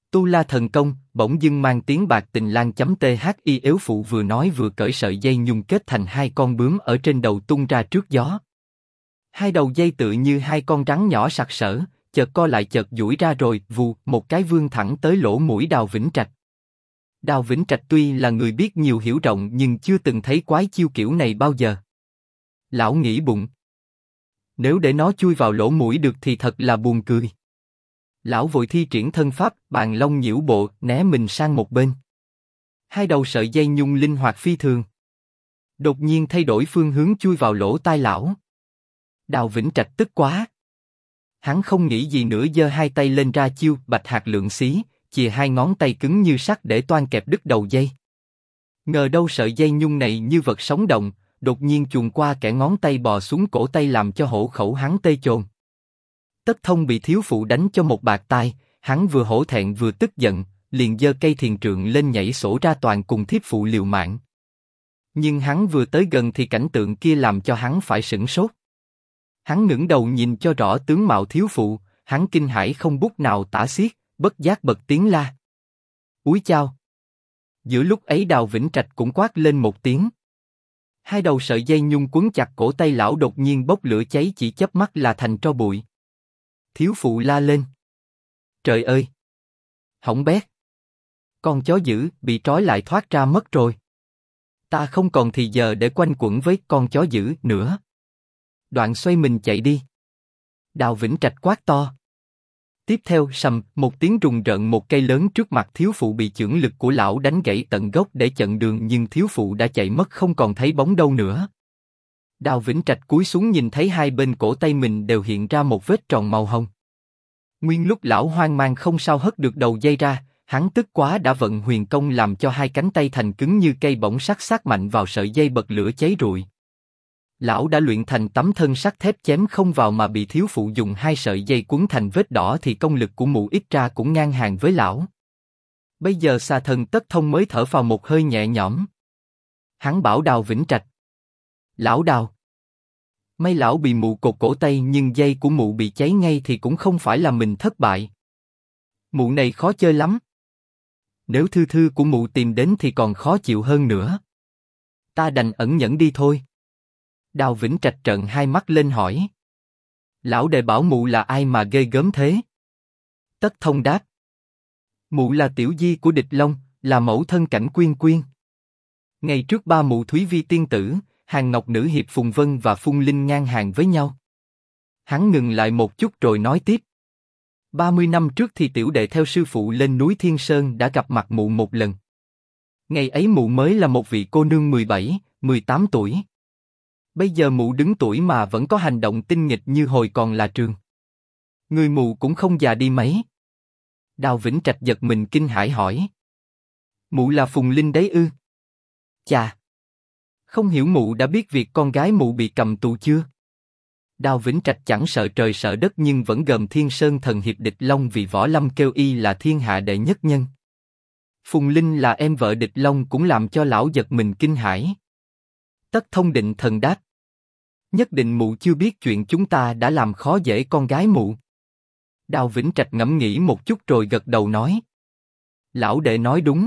Tu La thần công, bỗng dưng mang tiếng bạc tình lang.thi yếu phụ vừa nói vừa cởi sợi dây nhung kết thành hai con bướm ở trên đầu tung ra trước gió. Hai đầu dây tựa như hai con rắn nhỏ sặc sỡ, chợt co lại chợt duỗi ra rồi vù một cái vươn thẳng tới lỗ mũi Đào Vĩnh Trạch. Đào Vĩnh Trạch tuy là người biết nhiều hiểu rộng nhưng chưa từng thấy quái chiêu kiểu này bao giờ. Lão nghĩ bụng, nếu để nó chui vào lỗ mũi được thì thật là buồn cười. Lão vội thi triển thân pháp, bàn long nhiễu bộ, né mình sang một bên. Hai đầu sợi dây nhung linh hoạt phi thường. Đột nhiên thay đổi phương hướng chui vào lỗ tai lão. Đào Vĩnh Trạch tức quá. Hắn không nghĩ gì nữa giơ hai tay lên ra chiêu bạch hạc lượng xí, chìa hai ngón tay cứng như sắt để toan kẹp đứt đầu dây. Ngờ đâu sợi dây nhung này như vật sống động, đột nhiên chuồn qua kẽ ngón tay bò xuống cổ tay làm cho hổ khẩu hắn tê chồn. Tất Thông bị thiếu phụ đánh cho một bạt tai, hắn vừa hổ thẹn vừa tức giận, liền giơ cây thiền trượng lên nhảy sổ ra toàn cùng thiếp phụ liều mạng. Nhưng hắn vừa tới gần thì cảnh tượng kia làm cho hắn phải sửng sốt. Hắn ngẩng đầu nhìn cho rõ tướng mạo thiếu phụ, hắn kinh hãi không bút nào tả xiết, bất giác bật tiếng la. Úi chao! Giữa lúc ấy Đào Vĩnh Trạch cũng quát lên một tiếng. Hai đầu sợi dây nhung quấn chặt cổ tay lão đột nhiên bốc lửa cháy chỉ chớp mắt là thành tro bụi. Thiếu phụ la lên. Trời ơi! Hỏng bét! Con chó dữ bị trói lại thoát ra mất rồi. Ta không còn thì giờ để quanh quẩn với con chó dữ nữa. Đoạn xoay mình chạy đi. Đào Vĩnh Trạch quát to. Tiếp theo sầm một tiếng rùng rợn, một cây lớn trước mặt thiếu phụ bị chưởng lực của lão đánh gãy tận gốc để chặn đường, nhưng thiếu phụ đã chạy mất không còn thấy bóng đâu nữa. Đào Vĩnh Trạch cúi xuống nhìn thấy hai bên cổ tay mình đều hiện ra một vết tròn màu hồng. Nguyên lúc lão hoang mang không sao hất được đầu dây ra, hắn tức quá đã vận huyền công làm cho hai cánh tay thành cứng như cây bổng sắt sát mạnh vào sợi dây bật lửa cháy rụi. Lão đã luyện thành tấm thân sắt thép chém không vào mà bị thiếu phụ dùng hai sợi dây quấn thành vết đỏ thì công lực của mụ ít ra cũng ngang hàng với lão. Bây giờ xà thần Tất Thông mới thở phào một hơi nhẹ nhõm. Hắn bảo Đào Vĩnh Trạch. Lão Đào! May lão bị mụ cột cổ tay nhưng dây của mụ bị cháy ngay thì cũng không phải là mình thất bại. Mụ này khó chơi lắm. Nếu thư thư của mụ tìm đến thì còn khó chịu hơn nữa. Ta đành ẩn nhẫn đi thôi. Đào Vĩnh Trạch trợn hai mắt lên hỏi. Lão đệ bảo mụ là ai mà ghê gớm thế? Tất Thông đáp. Mụ là tiểu di của Địch Long, là mẫu thân Cảnh Quyên Quyên. Ngày trước ba mụ Thúy Vi tiên tử, Hàng Ngọc nữ hiệp Phùng Vân và Phung Linh ngang hàng với nhau. Hắn ngừng lại một chút rồi nói tiếp. 30 năm trước thì tiểu đệ theo sư phụ lên núi Thiên Sơn đã gặp mặt mụ một lần. Ngày ấy mụ mới là một vị cô nương 17, 18 tuổi. Bây giờ mụ đứng tuổi mà vẫn có hành động tinh nghịch như hồi còn là trường. Người mụ cũng không già đi mấy. Đào Vĩnh Trạch giật mình kinh hãi hỏi. Mụ là Phùng Linh đấy ư? Chà! Không hiểu mụ đã biết việc con gái mụ bị cầm tù chưa? Đào Vĩnh Trạch chẳng sợ trời sợ đất nhưng vẫn gầm Thiên Sơn thần hiệp Địch Long vì Võ Lâm kêu y là thiên hạ đệ nhất nhân. Phùng Linh là em vợ Địch Long cũng làm cho lão giật mình kinh hãi. Tất Thông định thần đáp. Nhất định mụ chưa biết chuyện chúng ta đã làm khó dễ con gái mụ. Đào Vĩnh Trạch ngẫm nghĩ một chút rồi gật đầu nói. Lão đệ nói đúng.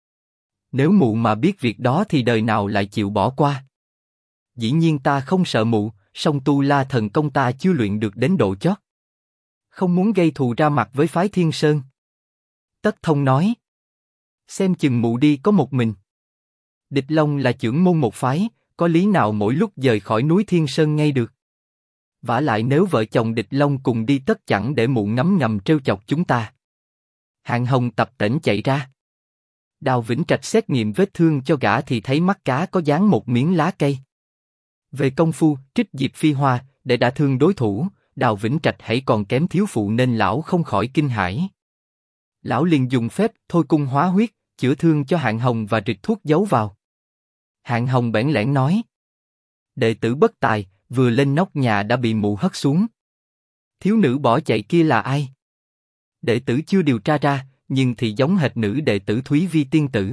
Nếu mụ mà biết việc đó thì đời nào lại chịu bỏ qua. Dĩ nhiên ta không sợ mụ, song Tu La thần công ta chưa luyện được đến độ chót. Không muốn gây thù ra mặt với phái Thiên Sơn. Tất Thông nói. Xem chừng mụ đi có một mình. Địch Long là chưởng môn một phái, có lý nào mỗi lúc dời khỏi núi Thiên Sơn ngay được. Vả lại nếu vợ chồng Địch Long cùng đi tất chẳng để mụ ngấm ngầm trêu chọc chúng ta. Hạng Hồng tập tễnh chạy ra. Đào Vĩnh Trạch xét nghiệm vết thương cho gã thì thấy mắt cá có dán một miếng lá cây. Về công phu, trích diệp phi hoa, để đả thương đối thủ, Đào Vĩnh Trạch hãy còn kém thiếu phụ nên lão không khỏi kinh hãi. Lão liền dùng phép thôi cung hóa huyết, chữa thương cho Hạng Hồng và rịch thuốc giấu vào. Hạng Hồng bẽn lẽn nói. Đệ tử bất tài, vừa lên nóc nhà đã bị mụ hất xuống. Thiếu nữ bỏ chạy kia là ai? Đệ tử chưa điều tra ra, nhưng thì giống hệt nữ đệ tử Thúy Vi tiên tử.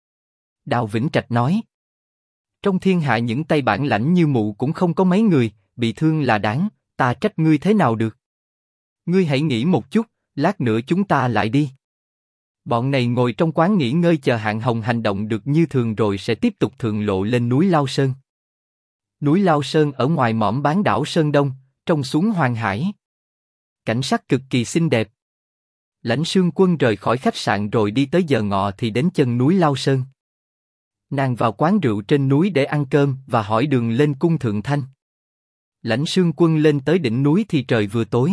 Đào Vĩnh Trạch nói. Trong thiên hạ những tay bản lãnh như mụ cũng không có mấy người, bị thương là đáng, ta trách ngươi thế nào được. Ngươi hãy nghĩ một chút, lát nữa chúng ta lại đi. Bọn này ngồi trong quán nghỉ ngơi chờ Hạng Hồng hành động được như thường rồi sẽ tiếp tục thượng lộ lên núi Lao Sơn. Núi Lao Sơn ở ngoài mỏm bán đảo Sơn Đông, trông xuống Hoàng Hải. Cảnh sắc cực kỳ xinh đẹp. Lãnh Sương Quân rời khỏi khách sạn rồi đi tới giờ ngọ thì đến chân núi Lao Sơn. Nàng vào quán rượu trên núi để ăn cơm và hỏi đường lên cung Thượng Thanh. Lãnh Sương Quân lên tới đỉnh núi thì trời vừa tối.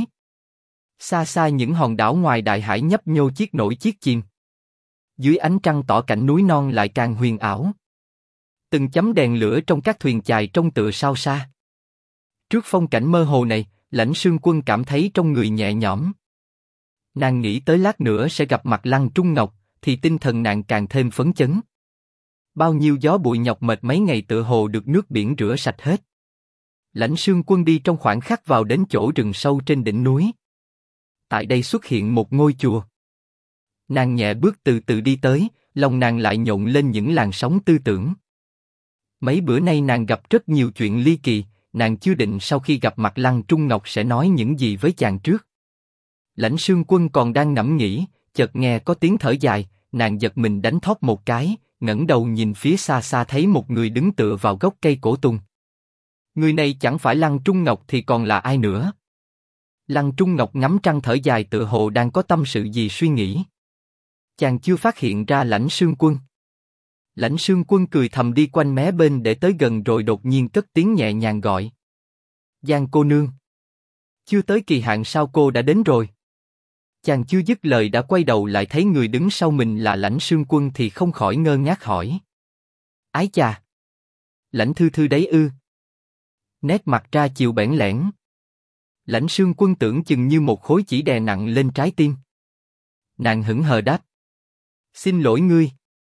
Xa xa những hòn đảo ngoài đại hải nhấp nhô chiếc nổi chiếc chìm. Dưới ánh trăng tỏ cảnh núi non lại càng huyền ảo. Từng chấm đèn lửa trong các thuyền chài trông tựa sao xa. Trước phong cảnh mơ hồ này, Lãnh Sương Quân cảm thấy trong người nhẹ nhõm. Nàng nghĩ tới lát nữa sẽ gặp mặt Lăng Trung Ngọc, thì tinh thần nàng càng thêm phấn chấn. Bao nhiêu gió bụi nhọc mệt mấy ngày tựa hồ được nước biển rửa sạch hết. Lãnh Sương Quân đi trong khoảng khắc vào đến chỗ rừng sâu trên đỉnh núi. Tại đây xuất hiện một ngôi chùa. Nàng nhẹ bước từ từ đi tới, lòng nàng lại nhộn lên những làn sóng tư tưởng. Mấy bữa nay nàng gặp rất nhiều chuyện ly kỳ, nàng chưa định sau khi gặp mặt Lăng Trung Ngọc sẽ nói những gì với chàng trước. Lãnh Sương Quân còn đang ngẫm nghĩ, chợt nghe có tiếng thở dài, nàng giật mình đánh thóp một cái, ngẩng đầu nhìn phía xa xa thấy một người đứng tựa vào gốc cây cổ tùng. Người này chẳng phải Lăng Trung Ngọc thì còn là ai nữa? Lăng Trung Ngọc ngắm trăng thở dài tựa hồ đang có tâm sự gì suy nghĩ. Chàng chưa phát hiện ra Lãnh Sương Quân. Lãnh Sương Quân cười thầm đi quanh mé bên để tới gần rồi đột nhiên cất tiếng nhẹ nhàng gọi. Giang cô nương. Chưa tới kỳ hạn sao cô đã đến rồi? Chàng chưa dứt lời đã quay đầu lại thấy người đứng sau mình là Lãnh Sương Quân thì không khỏi ngơ ngác hỏi. Ái chà! Lãnh thư thư đấy ư? Nét mặt ra chiều bẽn lẽn. Lãnh Sương Quân tưởng chừng như một khối chỉ đè nặng lên trái tim. Nàng hững hờ đáp. Xin lỗi ngươi.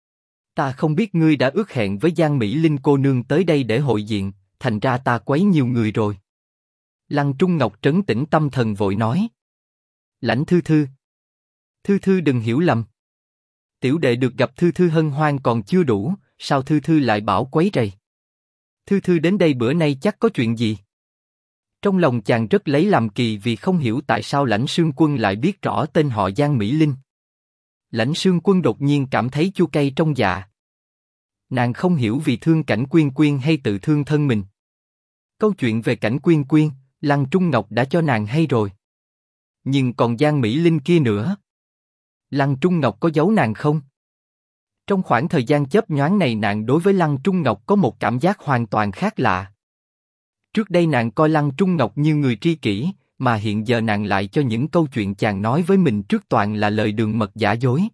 Ta không biết ngươi đã ước hẹn với Giang Mỹ Linh cô nương tới đây để hội diện, thành ra ta quấy nhiều người rồi. Lăng Trung Ngọc trấn tĩnh tâm thần vội nói. Lãnh thư thư. Thư thư đừng hiểu lầm. Tiểu đệ được gặp thư thư hân hoan còn chưa đủ, sao thư thư lại bảo quấy rầy? Thư thư đến đây bữa nay chắc có chuyện gì? Trong lòng chàng rất lấy làm kỳ vì không hiểu tại sao Lãnh Sương Quân lại biết rõ tên họ Giang Mỹ Linh. Lãnh Sương Quân đột nhiên cảm thấy chua cay trong dạ. Nàng không hiểu vì thương Cảnh Quyên Quyên hay tự thương thân mình. Câu chuyện về Cảnh Quyên Quyên, Lăng Trung Ngọc đã cho nàng hay rồi. Nhưng còn Giang Mỹ Linh kia nữa. Lăng Trung Ngọc có giấu nàng không? Trong khoảng thời gian chớp nhoáng này nàng đối với Lăng Trung Ngọc có một cảm giác hoàn toàn khác lạ. Trước đây nàng coi Lăng Trung Ngọc như người tri kỷ, mà hiện giờ nàng lại cho những câu chuyện chàng nói với mình trước toàn là lời đường mật giả dối.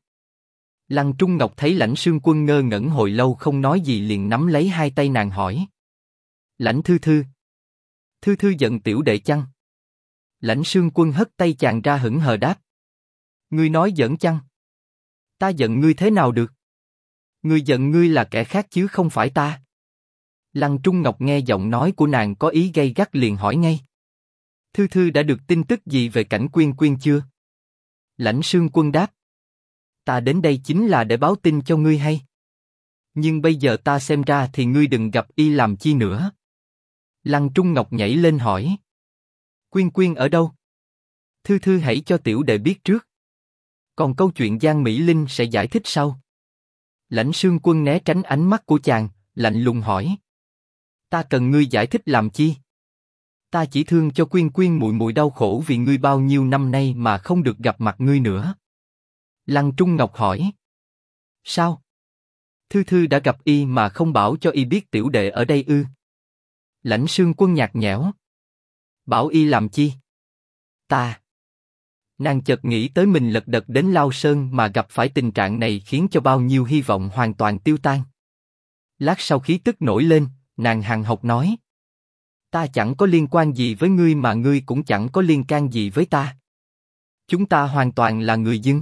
Lăng Trung Ngọc thấy Lãnh Sương Quân ngơ ngẩn hồi lâu không nói gì liền nắm lấy hai tay nàng hỏi. Lãnh thư thư. Thư thư giận tiểu đệ chăng? Lãnh Sương Quân hất tay chàng ra hững hờ đáp. Ngươi nói giỡn chăng? Ta giận ngươi thế nào được? Ngươi giận ngươi là kẻ khác chứ không phải ta. Lăng Trung Ngọc nghe giọng nói của nàng có ý gay gắt liền hỏi ngay. Thư thư đã được tin tức gì về Cảnh Quyên Quyên chưa? Lãnh Sương Quân đáp. Ta đến đây chính là để báo tin cho ngươi hay. Nhưng bây giờ ta xem ra thì ngươi đừng gặp y làm chi nữa. Lăng Trung Ngọc nhảy lên hỏi. Quyên Quyên ở đâu? Thư thư hãy cho tiểu đệ biết trước. Còn câu chuyện Giang Mỹ Linh sẽ giải thích sau. Lãnh Sương Quân né tránh ánh mắt của chàng, lạnh lùng hỏi. Ta cần ngươi giải thích làm chi? Ta chỉ thương cho Quyên Quyên muội muội đau khổ vì ngươi bao nhiêu năm nay mà không được gặp mặt ngươi nữa. Lăng Trung Ngọc hỏi. Sao? Thư thư đã gặp y mà không bảo cho y biết tiểu đệ ở đây ư? Lãnh Sương Quân nhạt nhẽo. Bảo y làm chi? Ta. Nàng chợt nghĩ tới mình lật đật đến Lao Sơn mà gặp phải tình trạng này khiến cho bao nhiêu hy vọng hoàn toàn tiêu tan. Lát sau khí tức nổi lên, nàng hằn học nói. Ta chẳng có liên quan gì với ngươi mà ngươi cũng chẳng có liên can gì với ta. Chúng ta hoàn toàn là người dân.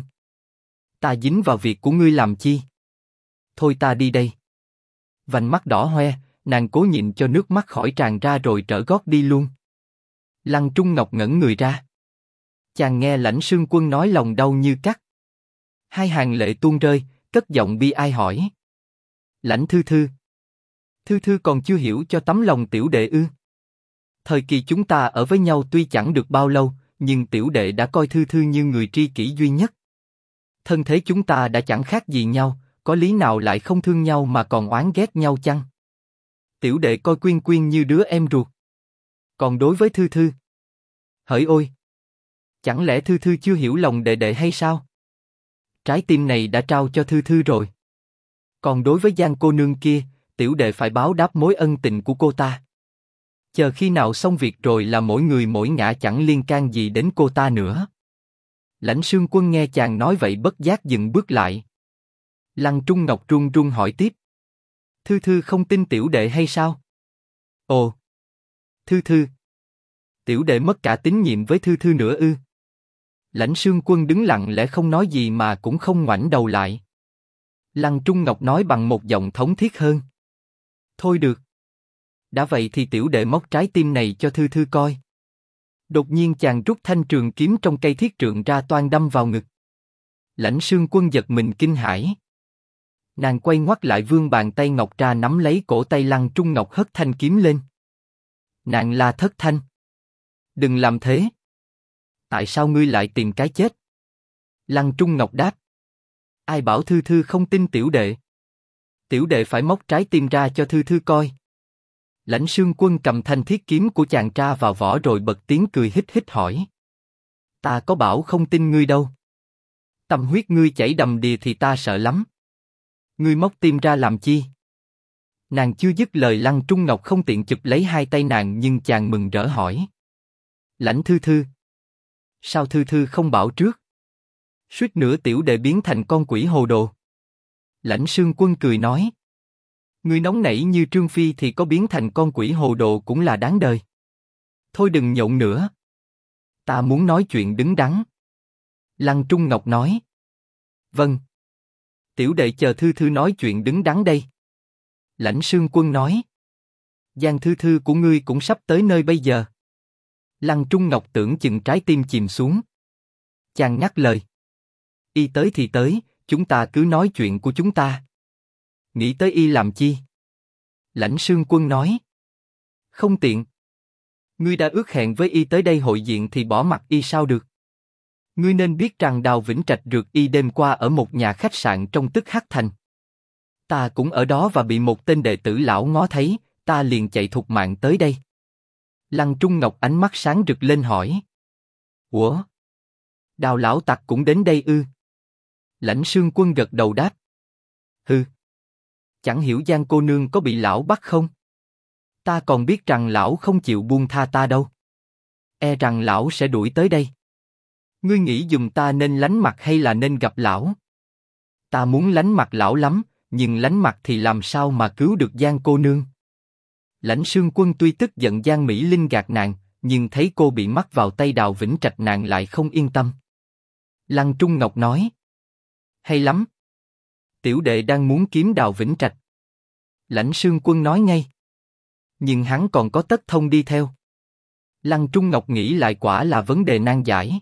Ta dính vào việc của ngươi làm chi? Thôi ta đi đây. Vành mắt đỏ hoe, nàng cố nhịn cho nước mắt khỏi tràn ra rồi trở gót đi luôn. Lăng Trung Ngọc ngẩn người ra. Chàng nghe Lãnh Sương Quân nói lòng đau như cắt. Hai hàng lệ tuôn rơi, cất giọng bi ai hỏi. Lãnh thư thư. Thư thư còn chưa hiểu cho tấm lòng tiểu đệ ư? Thời kỳ chúng ta ở với nhau tuy chẳng được bao lâu, nhưng tiểu đệ đã coi thư thư như người tri kỷ duy nhất. Thân thế chúng ta đã chẳng khác gì nhau, có lý nào lại không thương nhau mà còn oán ghét nhau chăng? Tiểu đệ coi Quyên Quyên như đứa em ruột. Còn đối với Thư Thư, hỡi ôi! Chẳng lẽ Thư Thư chưa hiểu lòng đệ đệ hay sao? Trái tim này đã trao cho Thư Thư rồi. Còn đối với Giang cô nương kia, tiểu đệ phải báo đáp mối ân tình của cô ta. Chờ khi nào xong việc rồi là mỗi người mỗi ngả, chẳng liên can gì đến cô ta nữa. Lãnh Sương Quân nghe chàng nói vậy bất giác dừng bước lại. Lăng Trung Ngọc run run hỏi tiếp. Thư Thư không tin tiểu đệ hay sao? Ồ! Thư Thư! Tiểu đệ mất cả tín nhiệm với Thư Thư nữa ư? Lãnh Sương Quân đứng lặng lẽ không nói gì mà cũng không ngoảnh đầu lại. Lăng Trung Ngọc nói bằng một giọng thống thiết hơn. Thôi được. Đã vậy thì tiểu đệ móc trái tim này cho Thư Thư coi. Đột nhiên chàng rút thanh trường kiếm trong cây thiết trượng ra toan đâm vào ngực. Lãnh Sương Quân giật mình kinh hãi. Nàng quay ngoắt lại vươn bàn tay ngọc ra nắm lấy cổ tay Lăng Trung Ngọc hất thanh kiếm lên. Nàng la thất thanh. Đừng làm thế. Tại sao ngươi lại tìm cái chết? Lăng Trung Ngọc đáp. Ai bảo Thư Thư không tin tiểu đệ? Tiểu đệ phải móc trái tim ra cho Thư Thư coi. Lãnh Sương Quân cầm thanh thiết kiếm của chàng tra vào vỏ rồi bật tiếng cười hít hít hỏi. Ta có bảo không tin ngươi đâu. Tâm huyết ngươi chảy đầm đìa thì ta sợ lắm. Ngươi móc tim ra làm chi? Nàng chưa dứt lời Lăng Trung Ngọc không tiện chụp lấy hai tay nàng nhưng chàng mừng rỡ hỏi. Lãnh Thư Thư. Sao Thư Thư không bảo trước? Suýt nữa tiểu đệ biến thành con quỷ hồ đồ. Lãnh Sương Quân cười nói. Ngươi nóng nảy như Trương Phi thì có biến thành con quỷ hồ đồ cũng là đáng đời. Thôi đừng nhộn nữa. Ta muốn nói chuyện đứng đắn. Lăng Trung Ngọc nói. Vâng. Tiểu đệ chờ Thư Thư nói chuyện đứng đắn đây. Lãnh Sương Quân nói. Giang Thư Thư của ngươi cũng sắp tới nơi bây giờ. Lăng Trung Ngọc tưởng chừng trái tim chìm xuống. Chàng ngắt lời. Y tới thì tới, chúng ta cứ nói chuyện của chúng ta. Nghĩ tới y làm chi? Lãnh Sương Quân nói. Không tiện. Ngươi đã ước hẹn với y tới đây hội diện thì bỏ mặc y sao được? Ngươi nên biết rằng Đào Vĩnh Trạch rượt y đêm qua ở một nhà khách sạn trong Tức Hắc Thành. Ta cũng ở đó và bị một tên đệ tử lão ngó thấy, ta liền chạy thục mạng tới đây. Lăng Trung Ngọc ánh mắt sáng rực lên hỏi. Ủa? Đào lão tặc cũng đến đây ư? Lãnh Sương Quân gật đầu đáp. Hừ. Chẳng hiểu Giang cô nương có bị lão bắt không? Ta còn biết rằng lão không chịu buông tha ta đâu. E rằng lão sẽ đuổi tới đây. Ngươi nghĩ giùm ta nên lánh mặt hay là nên gặp lão? Ta muốn lánh mặt lão lắm, nhưng lánh mặt thì làm sao mà cứu được Giang cô nương? Lãnh Sương Quân tuy tức giận Giang Mỹ Linh gạt nàng, nhưng thấy cô bị mắc vào tay Đào Vĩnh Trạch nàng lại không yên tâm. Lăng Trung Ngọc nói. Hay lắm. Tiểu đệ đang muốn kiếm Đào Vĩnh Trạch. Lãnh Sương Quân nói ngay. Nhưng hắn còn có Tất Thông đi theo. Lăng Trung Ngọc nghĩ lại quả là vấn đề nan giải.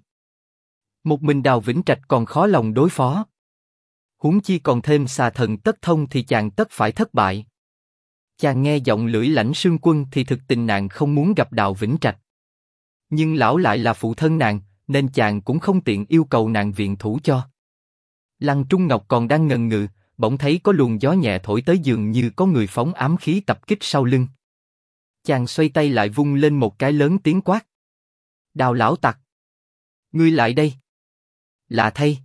Một mình Đào Vĩnh Trạch còn khó lòng đối phó. Huống chi còn thêm xà thần Tất Thông thì chàng tất phải thất bại. Chàng nghe giọng lưỡi Lãnh Sương Quân thì thực tình nàng không muốn gặp Đào Vĩnh Trạch. Nhưng lão lại là phụ thân nàng, nên chàng cũng không tiện yêu cầu nàng viện thủ cho. Lăng Trung Ngọc còn đang ngần ngừ, bỗng thấy có luồng gió nhẹ thổi tới dường như có người phóng ám khí tập kích sau lưng. Chàng xoay tay lại vung lên một cái lớn tiếng quát. Đào lão tặc! Ngươi lại đây! Lạ thay!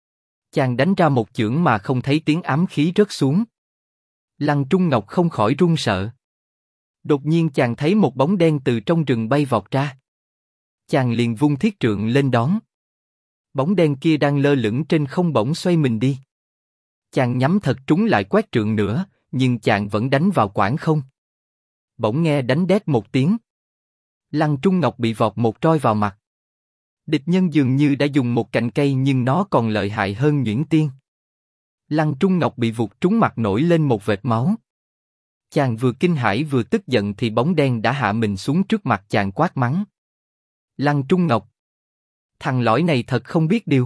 Chàng đánh ra một chưởng mà không thấy tiếng ám khí rớt xuống. Lăng Trung Ngọc không khỏi run sợ. Đột nhiên chàng thấy một bóng đen từ trong rừng bay vọt ra. Chàng liền vung thiết trượng lên đón. Bóng đen kia đang lơ lửng trên không bỗng xoay mình đi. Chàng nhắm thật trúng lại quét trượng nữa, nhưng chàng vẫn đánh vào quảng không. Bỗng nghe đánh đét một tiếng. Lăng Trung Ngọc bị vọt một roi vào mặt. Địch nhân dường như đã dùng một cành cây nhưng nó còn lợi hại hơn Nhuyễn Tiên. Lăng Trung Ngọc bị vụt trúng mặt nổi lên một vệt máu. Chàng vừa kinh hãi vừa tức giận thì bóng đen đã hạ mình xuống trước mặt chàng quát mắng. Lăng Trung Ngọc! Thằng lõi này thật không biết điều.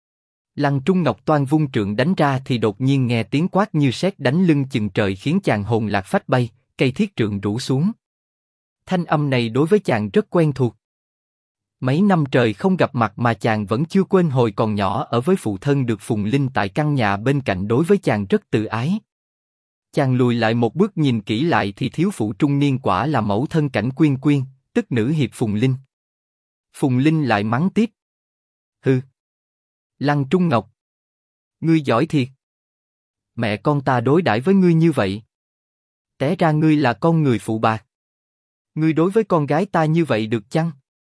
Lăng Trung Ngọc toan vung trượng đánh ra thì đột nhiên nghe tiếng quát như sét đánh lưng chừng trời khiến chàng hồn lạc phách bay, cây thiết trượng rũ xuống. Thanh âm này đối với chàng rất quen thuộc. Mấy năm trời không gặp mặt mà chàng vẫn chưa quên hồi còn nhỏ ở với phụ thân được Phùng Linh tại căn nhà bên cạnh đối với chàng rất từ ái. Chàng lùi lại một bước nhìn kỹ lại thì thiếu phụ trung niên quả là mẫu thân Cảnh Quyên Quyên, tức nữ hiệp Phùng Linh. Phùng Linh lại mắng tiếp. Hừ. Lăng Trung Ngọc. Ngươi giỏi thiệt. Mẹ con ta đối đãi với ngươi như vậy. Té ra ngươi là con người phụ bạc. Ngươi đối với con gái ta như vậy được chăng?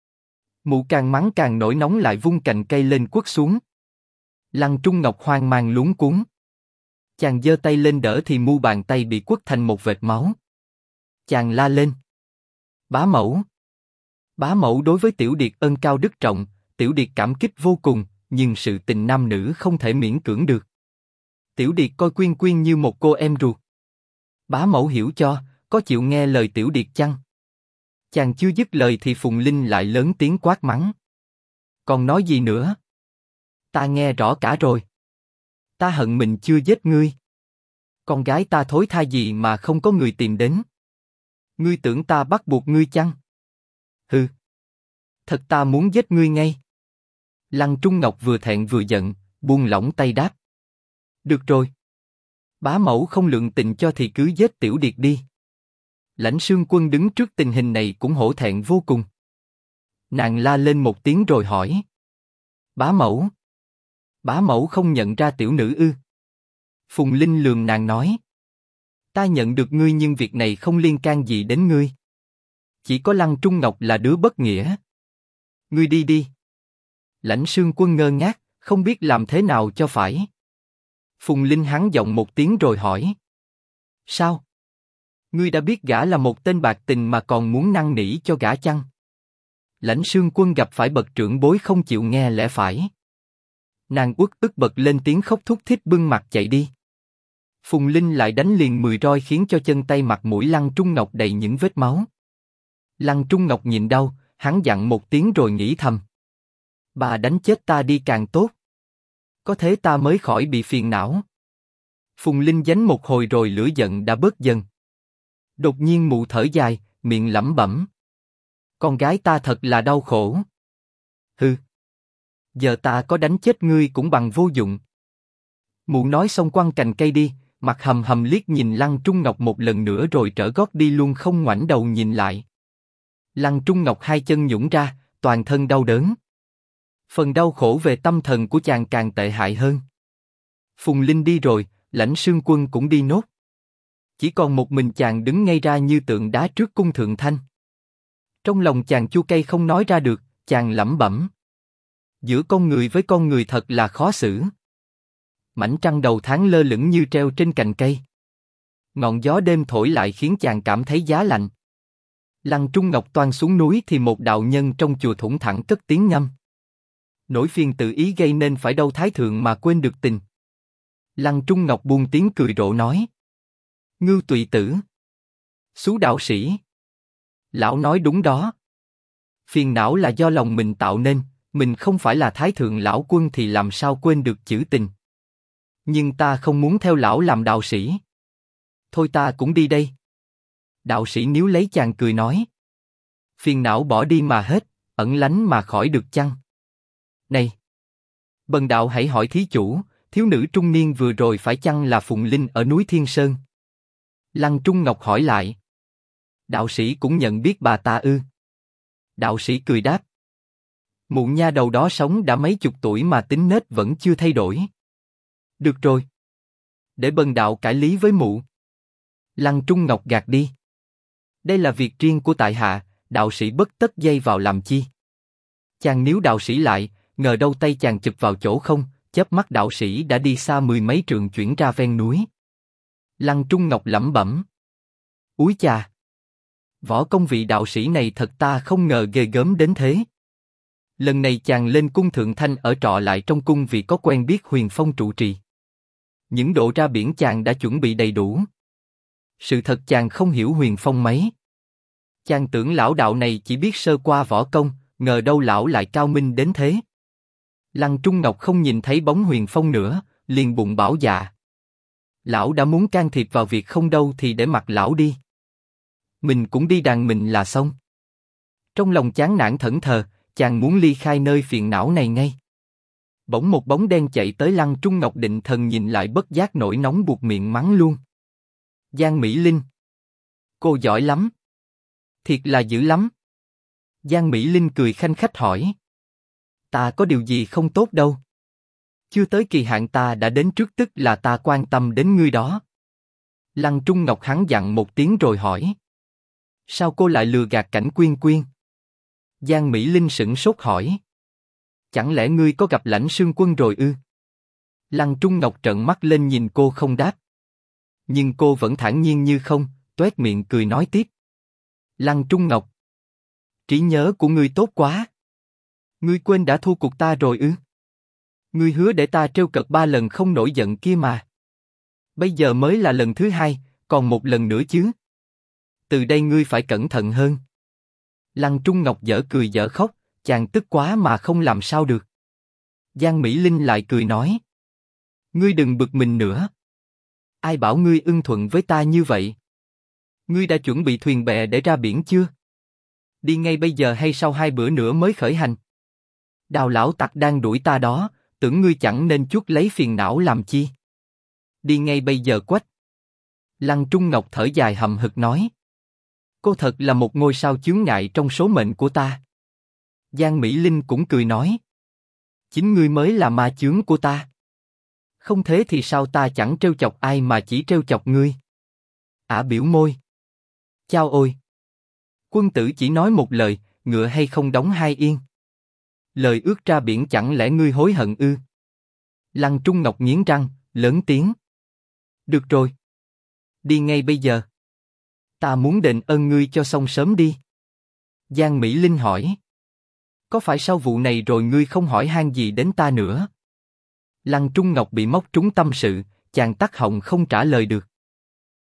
Mụ càng mắng càng nổi nóng lại vung cành cây lên quất xuống. Lăng Trung Ngọc hoang mang luống cuống. Chàng giơ tay lên đỡ thì mu bàn tay bị quất thành một vệt máu. Chàng la lên. Bá mẫu. Bá mẫu đối với Tiểu Điệt ân cao đức trọng, Tiểu Điệt cảm kích vô cùng, nhưng sự tình nam nữ không thể miễn cưỡng được. Tiểu Điệt coi Quyên Quyên như một cô em ruột. Bá mẫu hiểu cho, có chịu nghe lời Tiểu Điệt chăng? Chàng chưa dứt lời thì Phùng Linh lại lớn tiếng quát mắng. Còn nói gì nữa? Ta nghe rõ cả rồi. Ta hận mình chưa giết ngươi. Con gái ta thối tha gì mà không có người tìm đến? Ngươi tưởng ta bắt buộc ngươi chăng? Hừ. Thật ta muốn giết ngươi ngay. Lăng Trung Ngọc vừa thẹn vừa giận, buông lỏng tay đáp. Được rồi. Bá mẫu không lượng tình cho thì cứ giết Tiểu Điệt đi. Lãnh Sương Quân đứng trước tình hình này cũng hổ thẹn vô cùng. Nàng la lên một tiếng rồi hỏi. Bá mẫu. Bá mẫu không nhận ra tiểu nữ ư? Phùng Linh lườm nàng nói. Ta nhận được ngươi nhưng việc này không liên can gì đến ngươi. Chỉ có Lăng Trung Ngọc là đứa bất nghĩa. Ngươi đi đi. Lãnh Sương Quân ngơ ngác, không biết làm thế nào cho phải. Phùng Linh hắn giọng một tiếng rồi hỏi. Sao? Ngươi đã biết gã là một tên bạc tình mà còn muốn năn nỉ cho gã chăng? Lãnh Sương Quân gặp phải bậc trưởng bối không chịu nghe lẽ phải. Nàng uất ức bật lên tiếng khóc thút thít bưng mặt chạy đi. Phùng Linh lại đánh liền 10 roi khiến cho chân tay mặt mũi Lăng Trung Ngọc đầy những vết máu. Lăng Trung Ngọc nhìn đau, hắn dặn một tiếng rồi nghĩ thầm. Bà đánh chết ta đi càng tốt. Có thế ta mới khỏi bị phiền não. Phùng Linh giánh một hồi rồi lửa giận đã bớt dần. Đột nhiên mụ thở dài, miệng lẩm bẩm. Con gái ta thật là đau khổ. Hừ. Giờ ta có đánh chết ngươi cũng bằng vô dụng. Mụ nói xong quăng cành cây đi, mặt hầm hầm liếc nhìn Lăng Trung Ngọc một lần nữa rồi trở gót đi luôn không ngoảnh đầu nhìn lại. Lăng Trung Ngọc hai chân nhũn ra, toàn thân đau đớn. Phần đau khổ về tâm thần của chàng càng tệ hại hơn. Phùng Linh đi rồi, Lãnh Sương Quân cũng đi nốt. Chỉ còn một mình chàng đứng ngây ra như tượng đá trước cung thượng thanh. Trong lòng chàng chua cay không nói ra được, chàng lẩm bẩm. Giữa con người với con người thật là khó xử. Mảnh trăng đầu tháng lơ lửng như treo trên cành cây. Ngọn gió đêm thổi lại khiến chàng cảm thấy giá lạnh. Lăng Trung Ngọc toan xuống núi thì một đạo nhân trong chùa thủng thẳng cất tiếng ngâm. Nỗi phiền tự ý gây nên phải đâu thái thượng mà quên được tình. Lăng Trung Ngọc buông tiếng cười rộ nói. Ngưu tụy tử. Xú đạo sĩ. Lão nói đúng đó. Phiền não là do lòng mình tạo nên, mình không phải là thái thượng lão quân thì làm sao quên được chữ tình. Nhưng ta không muốn theo lão làm đạo sĩ. Thôi ta cũng đi đây. Đạo sĩ níu lấy chàng cười nói. Phiền não bỏ đi mà hết, ẩn lánh mà khỏi được chăng? Này! Bần đạo hãy hỏi thí chủ, thiếu nữ trung niên vừa rồi phải chăng là Phùng Linh ở núi Thiên Sơn? Lăng Trung Ngọc hỏi lại. Đạo sĩ cũng nhận biết bà ta ư? Đạo sĩ cười đáp. Mụ nha đầu đó sống đã mấy chục tuổi mà tính nết vẫn chưa thay đổi. Được rồi. Để bần đạo cải lý với mụ. Lăng Trung Ngọc gạt đi. Đây là việc riêng của tại hạ, đạo sĩ bất tất dây vào làm chi. Chàng níu đạo sĩ lại, ngờ đâu tay chàng chụp vào chỗ không, chớp mắt đạo sĩ đã đi xa 10 mấy trượng chuyển ra ven núi. Lăng Trung Ngọc lẩm bẩm. Úi chà! Võ công vị đạo sĩ này thật ta không ngờ ghê gớm đến thế. Lần này chàng lên cung thượng thanh ở trọ lại trong cung vì có quen biết Huyền Phong trụ trì. Những độ ra biển chàng đã chuẩn bị đầy đủ. Sự thật chàng không hiểu Huyền Phong mấy. Chàng tưởng lão đạo này chỉ biết sơ qua võ công, ngờ đâu lão lại cao minh đến thế. Lăng Trung Ngọc không nhìn thấy bóng Huyền Phong nữa, liền bụng bảo dạ. Lão đã muốn can thiệp vào việc không đâu thì để mặc lão đi. Mình cũng đi đàn mình là xong. Trong lòng chán nản thẫn thờ, chàng muốn ly khai nơi phiền não này ngay. Bỗng một bóng đen chạy tới Lăng Trung Ngọc định thần nhìn lại bất giác nổi nóng buột miệng mắng luôn. Giang Mỹ Linh. Cô giỏi lắm. Thiệt là dữ lắm. Giang Mỹ Linh cười khanh khách hỏi. Ta có điều gì không tốt đâu. Chưa tới kỳ hạn ta đã đến trước tức là ta quan tâm đến ngươi đó. Lăng Trung Ngọc hắn dặn một tiếng rồi hỏi. Sao cô lại lừa gạt Cảnh Quyên Quyên? Giang Mỹ Linh sửng sốt hỏi. Chẳng lẽ ngươi có gặp Lãnh Sương Quân rồi ư? Lăng Trung Ngọc trợn mắt lên nhìn cô không đáp. Nhưng cô vẫn thản nhiên như không, toét miệng cười nói tiếp. Lăng Trung Ngọc. Trí nhớ của ngươi tốt quá. Ngươi quên đã thua cuộc ta rồi ư? Ngươi hứa để ta trêu cợt 3 lần không nổi giận kia mà. Bây giờ mới là lần thứ 2, còn một lần nữa chứ. Từ đây ngươi phải cẩn thận hơn. Lăng Trung Ngọc dở cười dở khóc, chàng tức quá mà không làm sao được. Giang Mỹ Linh lại cười nói. Ngươi đừng bực mình nữa. Ai bảo ngươi ưng thuận với ta như vậy? Ngươi đã chuẩn bị thuyền bè để ra biển chưa? Đi ngay bây giờ hay sau 2 bữa nữa mới khởi hành? Đào lão tặc đang đuổi ta đó, tưởng ngươi chẳng nên chuốc lấy phiền não làm chi. Đi ngay bây giờ quách. Lăng Trung Ngọc thở dài hậm hực nói. Cô thật là một ngôi sao chướng ngại trong số mệnh của ta. Giang Mỹ Linh cũng cười nói. Chính ngươi mới là ma chướng của ta. Không thế thì sao ta chẳng trêu chọc ai mà chỉ trêu chọc ngươi. Ả biểu môi. Chao ôi. Quân tử chỉ nói một lời, ngựa hay không đóng 2 yên. Lời ước ra biển chẳng lẽ ngươi hối hận ư? Lăng Trung Ngọc nghiến răng, lớn tiếng. Được rồi. Đi ngay bây giờ. Ta muốn đền ơn ngươi cho xong sớm đi. Giang Mỹ Linh hỏi. Có phải sau vụ này rồi ngươi không hỏi han gì đến ta nữa? Lăng Trung Ngọc bị móc trúng tâm sự, chàng tắc họng không trả lời được.